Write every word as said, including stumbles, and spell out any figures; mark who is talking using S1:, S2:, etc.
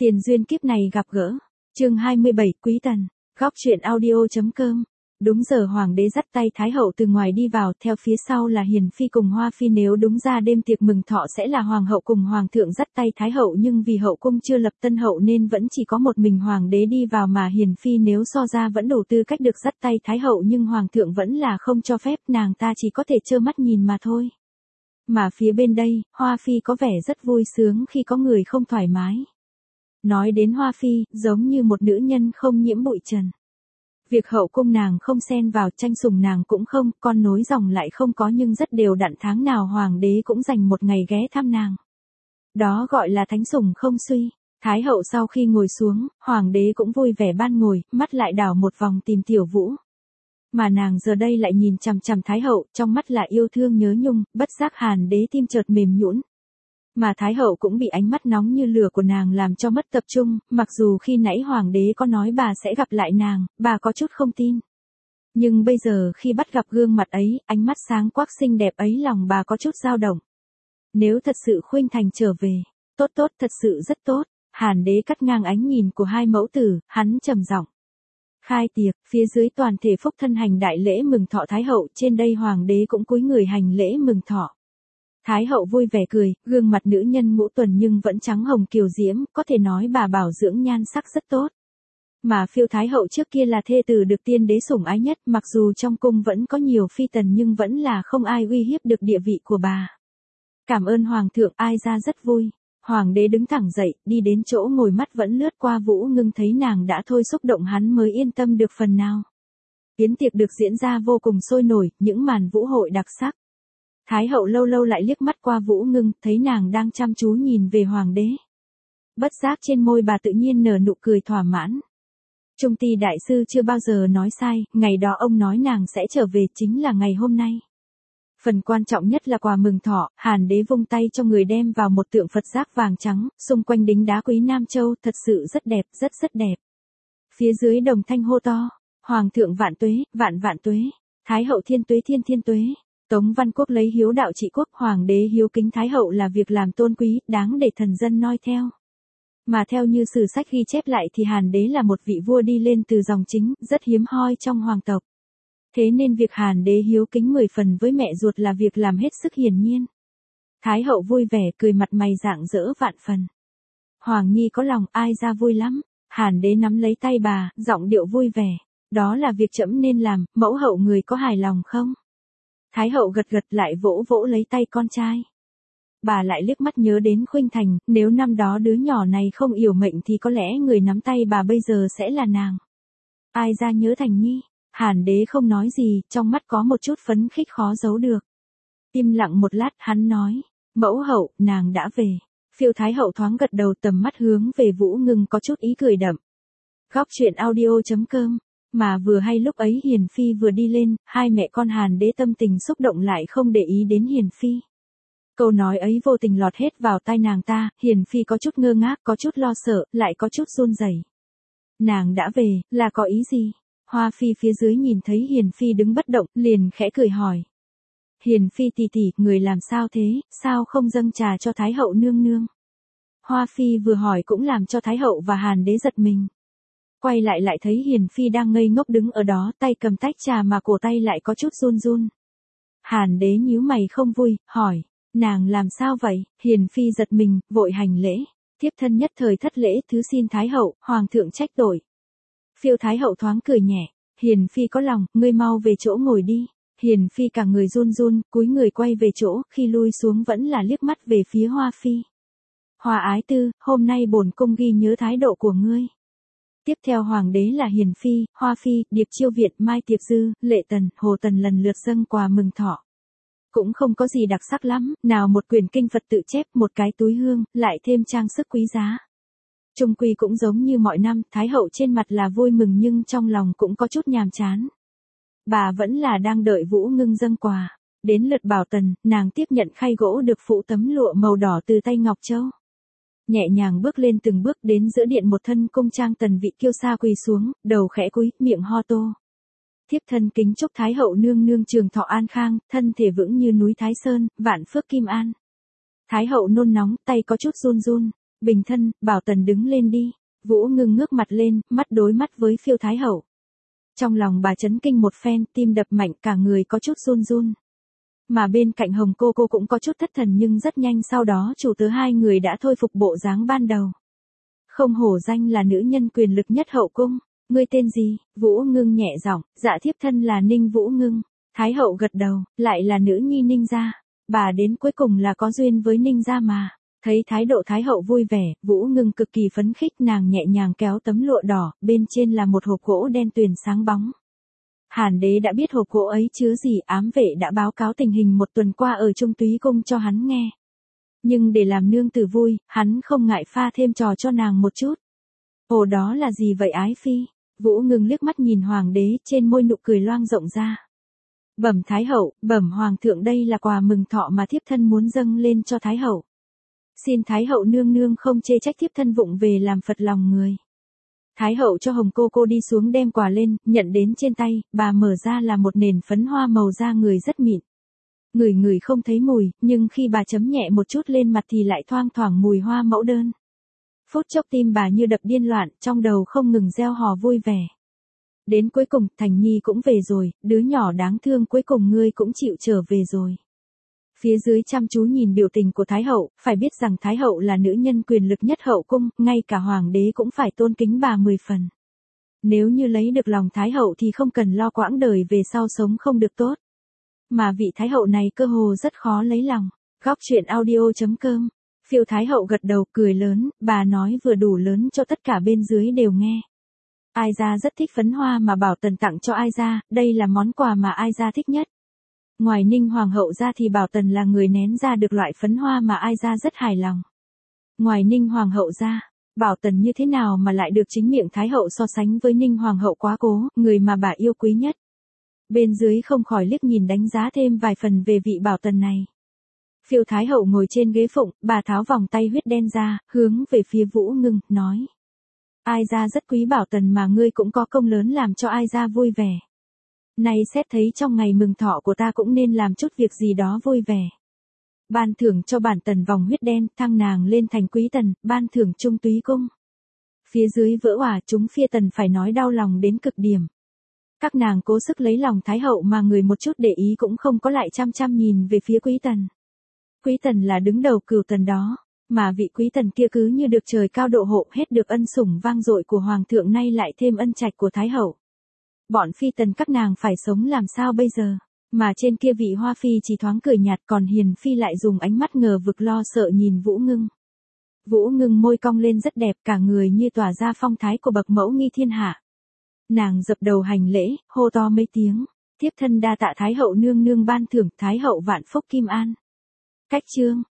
S1: Tiền duyên kiếp này gặp gỡ. Chương hai mươi bảy, Quý Tần. Góc truyện audio.com. Đúng giờ hoàng đế dắt tay Thái hậu từ ngoài đi vào, theo phía sau là Hiền phi cùng Hoa phi, nếu đúng ra đêm tiệc mừng thọ sẽ là hoàng hậu cùng hoàng thượng dắt tay Thái hậu, nhưng vì hậu cung chưa lập tân hậu nên vẫn chỉ có một mình hoàng đế đi vào, mà Hiền phi nếu so ra vẫn đủ tư cách được dắt tay Thái hậu, nhưng hoàng thượng vẫn là không cho phép, nàng ta chỉ có thể trơ mắt nhìn mà thôi. Mà phía bên đây, Hoa phi có vẻ rất vui sướng khi có người không thoải mái. Nói đến Hoa phi, giống như một nữ nhân không nhiễm bụi trần. Việc hậu cung nàng không xen vào, tranh sủng nàng cũng không, con nối dòng lại không có, nhưng rất đều đặn, tháng nào hoàng đế cũng dành một ngày ghé thăm nàng. Đó gọi là thánh sủng không suy. Thái hậu sau khi ngồi xuống, hoàng đế cũng vui vẻ ban ngồi, mắt lại đảo một vòng tìm Tiểu Vũ. Mà nàng giờ đây lại nhìn chằm chằm Thái hậu, trong mắt là yêu thương nhớ nhung, bất giác Hàn đế tim chợt mềm nhũn. Mà Thái hậu cũng bị ánh mắt nóng như lửa của nàng làm cho mất tập trung, mặc dù khi nãy hoàng đế có nói bà sẽ gặp lại nàng, bà có chút không tin. Nhưng bây giờ khi bắt gặp gương mặt ấy, ánh mắt sáng quắc xinh đẹp ấy, lòng bà có chút dao động. Nếu thật sự Khuynh Thành trở về, tốt tốt, thật sự rất tốt. Hàn đế cắt ngang ánh nhìn của hai mẫu tử, hắn trầm giọng. Khai tiệc, phía dưới toàn thể phúc thân hành đại lễ mừng thọ Thái hậu, trên đây hoàng đế cũng cúi người hành lễ mừng thọ. Thái hậu vui vẻ cười, gương mặt nữ nhân ngũ tuần nhưng vẫn trắng hồng kiều diễm, có thể nói bà bảo dưỡng nhan sắc rất tốt. Mà Phiêu Thái hậu trước kia là thê tử được tiên đế sủng ái nhất, mặc dù trong cung vẫn có nhiều phi tần nhưng vẫn là không ai uy hiếp được địa vị của bà. Cảm ơn hoàng thượng, ai ra rất vui. Hoàng đế đứng thẳng dậy, đi đến chỗ ngồi, mắt vẫn lướt qua Vũ Ngưng, thấy nàng đã thôi xúc động hắn mới yên tâm được phần nào. Yến tiệc được diễn ra vô cùng sôi nổi, những màn vũ hội đặc sắc. Thái hậu lâu lâu lại liếc mắt qua Vũ Ngưng, thấy nàng đang chăm chú nhìn về hoàng đế. Bất giác trên môi bà tự nhiên nở nụ cười thỏa mãn. Trung Ti đại sư chưa bao giờ nói sai, ngày đó ông nói nàng sẽ trở về chính là ngày hôm nay. Phần quan trọng nhất là quà mừng thọ, Hàn đế vung tay cho người đem vào một tượng Phật giác vàng trắng, xung quanh đính đá quý Nam Châu, thật sự rất đẹp, rất rất đẹp. Phía dưới đồng thanh hô to, Hoàng thượng vạn tuế, vạn vạn tuế, Thái hậu thiên tuế thiên thiên tuế. Tống Văn Quốc lấy hiếu đạo trị quốc, hoàng đế hiếu kính Thái hậu là việc làm tôn quý, đáng để thần dân noi theo. Mà theo như sử sách ghi chép lại thì Hàn đế là một vị vua đi lên từ dòng chính, rất hiếm hoi trong hoàng tộc. Thế nên việc Hàn đế hiếu kính mười phần với mẹ ruột là việc làm hết sức hiển nhiên. Thái hậu vui vẻ cười, mặt mày rạng rỡ vạn phần. Hoàng nhi có lòng, ai ra vui lắm. Hàn đế nắm lấy tay bà, giọng điệu vui vẻ. Đó là việc trẫm nên làm, mẫu hậu người có hài lòng không? Thái hậu gật gật, lại vỗ vỗ lấy tay con trai. Bà lại liếc mắt nhớ đến Khuynh Thành, nếu năm đó đứa nhỏ này không yểu mệnh thì có lẽ người nắm tay bà bây giờ sẽ là nàng. Ai ra nhớ Thành nhi. Hàn đế không nói gì, trong mắt có một chút phấn khích khó giấu được. Im lặng một lát, hắn nói, mẫu hậu, nàng đã về. Phiêu Thái hậu thoáng gật đầu, tầm mắt hướng về Vũ Ngưng có chút ý cười đậm. Góc truyện audio.com. Mà vừa hay lúc ấy Hiền phi vừa đi lên, hai mẹ con Hàn đế tâm tình xúc động lại không để ý đến Hiền phi. Câu nói ấy vô tình lọt hết vào tai nàng ta, Hiền phi có chút ngơ ngác, có chút lo sợ, lại có chút run rẩy. Nàng đã về, là có ý gì? Hoa phi phía dưới nhìn thấy Hiền phi đứng bất động, liền khẽ cười hỏi. Hiền phi tỷ tỷ, người làm sao thế, sao không dâng trà cho Thái hậu nương nương? Hoa phi vừa hỏi cũng làm cho Thái hậu và Hàn đế giật mình. Quay lại lại thấy Hiền phi đang ngây ngốc đứng ở đó, tay cầm tách trà mà cổ tay lại có chút run run. Hàn đế nhíu mày không vui, hỏi, nàng làm sao vậy? Hiền phi giật mình, vội hành lễ. Thiếp thân nhất thời thất lễ, thứ xin Thái hậu, hoàng thượng trách tội. Phiêu Thái hậu thoáng cười nhẹ, Hiền phi có lòng, ngươi mau về chỗ ngồi đi. Hiền phi cả người run run, cúi người quay về chỗ, khi lui xuống vẫn là liếc mắt về phía Hoa phi. Hoa ái tư, hôm nay bổn cung ghi nhớ thái độ của ngươi. Tiếp theo hoàng đế là Hiền phi, Hoa phi, Điệp Chiêu Việt, Mai Tiệp Dư, Lệ Tần, Hồ Tần lần lượt dâng quà mừng thọ. Cũng không có gì đặc sắc lắm, nào một quyển kinh Phật tự chép, một cái túi hương, lại thêm trang sức quý giá. Trung quy cũng giống như mọi năm, Thái hậu trên mặt là vui mừng nhưng trong lòng cũng có chút nhàm chán. Bà vẫn là đang đợi Vũ Ngưng dâng quà. Đến lượt Bảo Tần, nàng tiếp nhận khay gỗ được phụ tấm lụa màu đỏ từ tay Ngọc Châu. Nhẹ nhàng bước lên từng bước đến giữa điện, một thân cung trang tần vị kiêu sa quỳ xuống, đầu khẽ cúi, miệng ho tô. Thiếp thân kính chúc Thái hậu nương nương trường thọ an khang, thân thể vững như núi Thái Sơn, vạn phước kim an. Thái hậu nôn nóng, tay có chút run run. Bình thân, bảo tần đứng lên đi. Vũ Ngưng ngước mặt lên, mắt đối mắt với Phiêu Thái Hậu. Trong lòng bà chấn kinh một phen, tim đập mạnh, cả người có chút run run. Mà bên cạnh Hồng cô cô cũng có chút thất thần, nhưng rất nhanh sau đó chủ tớ hai người đã thôi phục bộ dáng ban đầu. Không hổ danh là nữ nhân quyền lực nhất hậu cung. Ngươi tên gì? Vũ Ngưng nhẹ giọng, dạ thiếp thân là Ninh Vũ Ngưng. Thái hậu gật đầu, lại là nữ nhi Ninh gia. Bà đến cuối cùng là có duyên với Ninh gia mà. Thấy thái độ Thái hậu vui vẻ, Vũ Ngưng cực kỳ phấn khích, nàng nhẹ nhàng kéo tấm lụa đỏ, bên trên là một hộp gỗ đen tuyền sáng bóng. Hàn đế đã biết hộp gỗ ấy chứa gì, ám vệ đã báo cáo tình hình một tuần qua ở Trung Túy Cung cho hắn nghe. Nhưng để làm nương tử vui, hắn không ngại pha thêm trò cho nàng một chút. Ồ, đó là gì vậy ái phi? Vũ Ngưng liếc mắt nhìn hoàng đế, trên môi nụ cười loang rộng ra. Bẩm Thái hậu, bẩm hoàng thượng, đây là quà mừng thọ mà thiếp thân muốn dâng lên cho Thái hậu. Xin Thái hậu nương nương không chê trách thiếp thân vụng về làm phật lòng người. Thái hậu cho Hồng cô cô đi xuống đem quà lên, nhận đến trên tay, bà mở ra là một nền phấn hoa màu da người rất mịn. Ngửi ngửi không thấy mùi, nhưng khi bà chấm nhẹ một chút lên mặt thì lại thoang thoảng mùi hoa mẫu đơn. Phút chốc tim bà như đập điên loạn, trong đầu không ngừng reo hò vui vẻ. Đến cuối cùng, Thành Nhi cũng về rồi, đứa nhỏ đáng thương cuối cùng ngươi cũng chịu trở về rồi. Phía dưới chăm chú nhìn biểu tình của Thái hậu, phải biết rằng Thái hậu là nữ nhân quyền lực nhất hậu cung, ngay cả hoàng đế cũng phải tôn kính bà mười phần. Nếu như lấy được lòng Thái hậu thì không cần lo quãng đời về sau sống không được tốt. Mà vị Thái hậu này cơ hồ rất khó lấy lòng. Góc truyện audio chấm com. Phiêu Thái hậu gật đầu cười lớn, bà nói vừa đủ lớn cho tất cả bên dưới đều nghe. Ai gia rất thích phấn hoa mà bảo tần tặng cho Ai gia, đây là món quà mà Ai gia thích nhất. Ngoài Ninh hoàng hậu ra thì bảo tần là người nén ra được loại phấn hoa mà Ai gia rất hài lòng. Ngoài Ninh hoàng hậu ra, bảo tần như thế nào mà lại được chính miệng Thái hậu so sánh với Ninh hoàng hậu quá cố, người mà bà yêu quý nhất. Bên dưới không khỏi liếc nhìn đánh giá thêm vài phần về vị bảo tần này. Phiêu Thái hậu ngồi trên ghế phụng, bà tháo vòng tay huyết đen ra, hướng về phía Vũ Ngưng, nói. Ai gia rất quý bảo tần mà ngươi cũng có công lớn làm cho Ai gia vui vẻ. Nay xét thấy trong ngày mừng thọ của ta cũng nên làm chút việc gì đó vui vẻ. Ban thưởng cho bản tần vòng huyết đen, thăng nàng lên thành quý tần, ban thưởng Trung Túy Cung. Phía dưới vỡ òa, chúng Phia tần phải nói đau lòng đến cực điểm. Các nàng cố sức lấy lòng Thái hậu mà người một chút để ý cũng không có, lại chăm chăm nhìn về phía quý tần. Quý tần là đứng đầu cửu tần đó, mà vị quý tần kia cứ như được trời cao độ hộ, hết được ân sủng vang dội của hoàng thượng, nay lại thêm ân trạch của Thái hậu. Bọn phi tần các nàng phải sống làm sao bây giờ? Mà trên kia vị Hoa phi chỉ thoáng cười nhạt, còn Hiền phi lại dùng ánh mắt ngờ vực lo sợ nhìn Vũ Ngưng. Vũ Ngưng môi cong lên rất đẹp, cả người như tỏa ra phong thái của bậc mẫu nghi thiên hạ. Nàng dập đầu hành lễ, hô to mấy tiếng, tiếp thân đa tạ Thái hậu nương nương ban thưởng, Thái hậu vạn phúc kim an. Cách chương